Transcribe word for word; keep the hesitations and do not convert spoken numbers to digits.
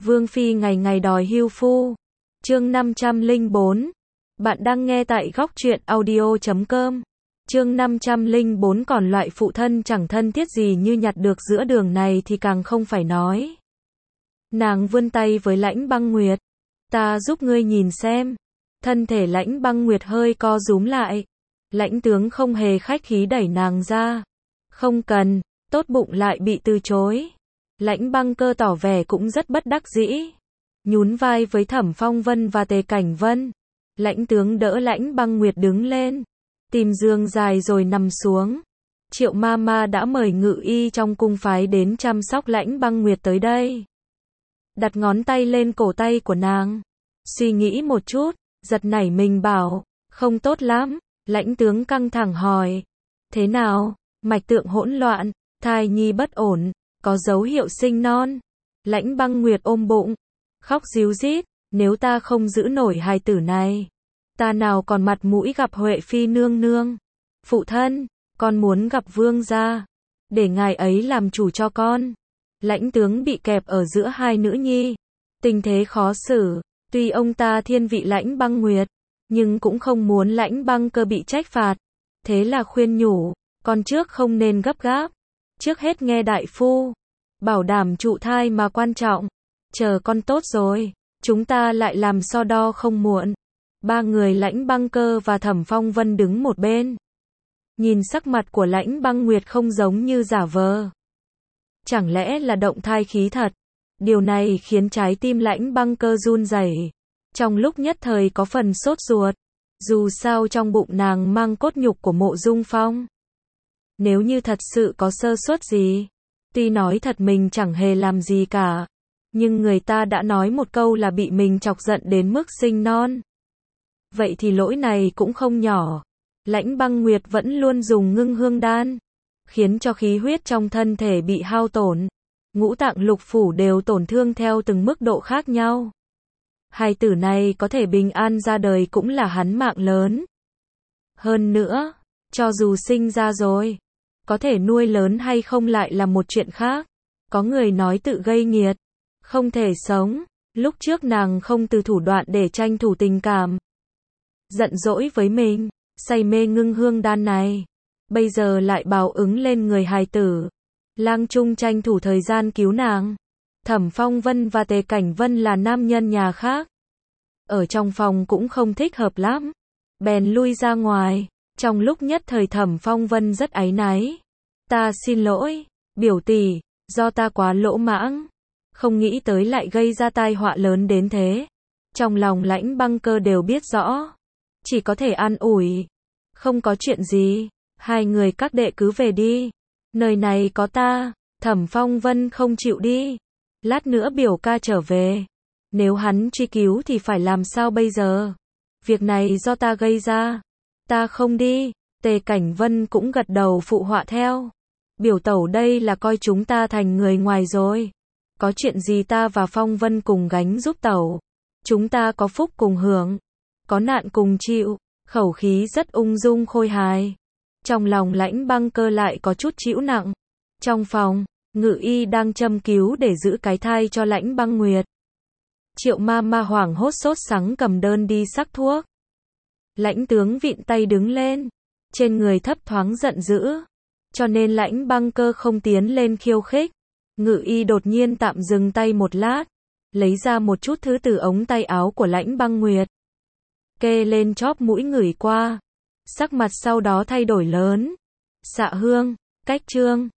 Vương Phi ngày ngày đòi hưu phu. Chương năm trăm lẻ bốn. Bạn đang nghe tại góc truyện audio chấm com. Chương năm trăm lẻ bốn còn loại phụ thân chẳng thân thiết gì như nhặt được giữa đường này thì càng không phải nói. Nàng vươn tay với Lãnh Băng Nguyệt. Ta giúp ngươi nhìn xem. Thân thể Lãnh Băng Nguyệt hơi co rúm lại. Lãnh tướng không hề khách khí đẩy nàng ra. Không cần, tốt bụng lại bị từ chối. Lãnh Băng Cơ tỏ vẻ cũng rất bất đắc dĩ. Nhún vai với Thẩm Phong Vân và Tề Cảnh Vân. Lãnh tướng đỡ Lãnh Băng Nguyệt đứng lên. Tìm giường dài rồi nằm xuống. Triệu ma ma đã mời ngự y trong cung phái đến chăm sóc Lãnh Băng Nguyệt tới đây. Đặt ngón tay lên cổ tay của nàng. Suy nghĩ một chút, giật nảy mình bảo, không tốt lắm. Lãnh tướng căng thẳng hỏi. Thế nào? Mạch tượng hỗn loạn, thai nhi bất ổn, có dấu hiệu sinh non. Lãnh Băng Nguyệt ôm bụng, khóc ríu rít, nếu ta không giữ nổi hài tử này, ta nào còn mặt mũi gặp Huệ Phi nương nương. Phụ thân, con muốn gặp vương gia, để ngài ấy làm chủ cho con. Lãnh tướng bị kẹp ở giữa hai nữ nhi, tình thế khó xử, tuy ông ta thiên vị Lãnh Băng Nguyệt, nhưng cũng không muốn Lãnh Băng Cơ bị trách phạt. Thế là khuyên nhủ, con trước không nên gấp gáp, trước hết nghe đại phu, bảo đảm trụ thai mà quan trọng, chờ con tốt rồi, chúng ta lại làm so đo không muộn. Ba người Lãnh Băng Cơ và Thẩm Phong Vân đứng một bên. Nhìn sắc mặt của Lãnh Băng Nguyệt không giống như giả vờ. Chẳng lẽ là động thai khí thật? Điều này khiến trái tim Lãnh Băng Cơ run rẩy. Trong lúc nhất thời có phần sốt ruột. Dù sao trong bụng nàng mang cốt nhục của Mộ Dung Phong. Nếu như thật sự có sơ suất gì, tuy nói thật mình chẳng hề làm gì cả, nhưng người ta đã nói một câu là bị mình chọc giận đến mức sinh non. Vậy thì lỗi này cũng không nhỏ. Lãnh Băng Nguyệt vẫn luôn dùng ngưng hương đan, khiến cho khí huyết trong thân thể bị hao tổn. Ngũ tạng lục phủ đều tổn thương theo từng mức độ khác nhau. Hài tử này có thể bình an ra đời cũng là hắn mạng lớn. Hơn nữa, cho dù sinh ra rồi, có thể nuôi lớn hay không lại là một chuyện khác. Có người nói tự gây nghiệt, không thể sống. Lúc trước nàng không từ thủ đoạn để tranh thủ tình cảm, giận dỗi với mình, say mê ngưng hương đan này. Bây giờ lại báo ứng lên người hài tử. Lang Trung tranh thủ thời gian cứu nàng. Thẩm Phong Vân và Tề Cảnh Vân là nam nhân nhà khác, ở trong phòng cũng không thích hợp lắm, bèn lui ra ngoài. Trong lúc nhất thời Thẩm Phong Vân rất áy náy. Ta xin lỗi, biểu tỷ, do ta quá lỗ mãng, không nghĩ tới lại gây ra tai họa lớn đến thế. Trong lòng Lãnh Băng Cơ đều biết rõ, chỉ có thể an ủi. Không có chuyện gì, hai người các đệ cứ về đi, nơi này có ta. Thẩm Phong Vân không chịu đi. Lát nữa biểu ca trở về, nếu hắn truy cứu thì phải làm sao bây giờ? Việc này do ta gây ra, ta không đi. Tề Cảnh Vân cũng gật đầu phụ họa theo. Biểu tẩu đây là coi chúng ta thành người ngoài rồi. Có chuyện gì ta và Phong Vân cùng gánh giúp tẩu. Chúng ta có phúc cùng hưởng, có nạn cùng chịu. Khẩu khí rất ung dung khôi hài. Trong lòng Lãnh Băng Cơ lại có chút chịu nặng. Trong phòng, ngự y đang châm cứu để giữ cái thai cho Lãnh Băng Nguyệt. Triệu ma ma hoảng hốt sốt sắng cầm đơn đi sắc thuốc. Lãnh tướng vịn tay đứng lên, trên người thấp thoáng giận dữ, cho nên Lãnh Băng Cơ không tiến lên khiêu khích. Ngự y đột nhiên tạm dừng tay một lát, lấy ra một chút thứ từ ống tay áo của Lãnh Băng Nguyệt, kê lên chóp mũi ngửi qua. Sắc mặt sau đó thay đổi lớn. Xạ hương, cách trương,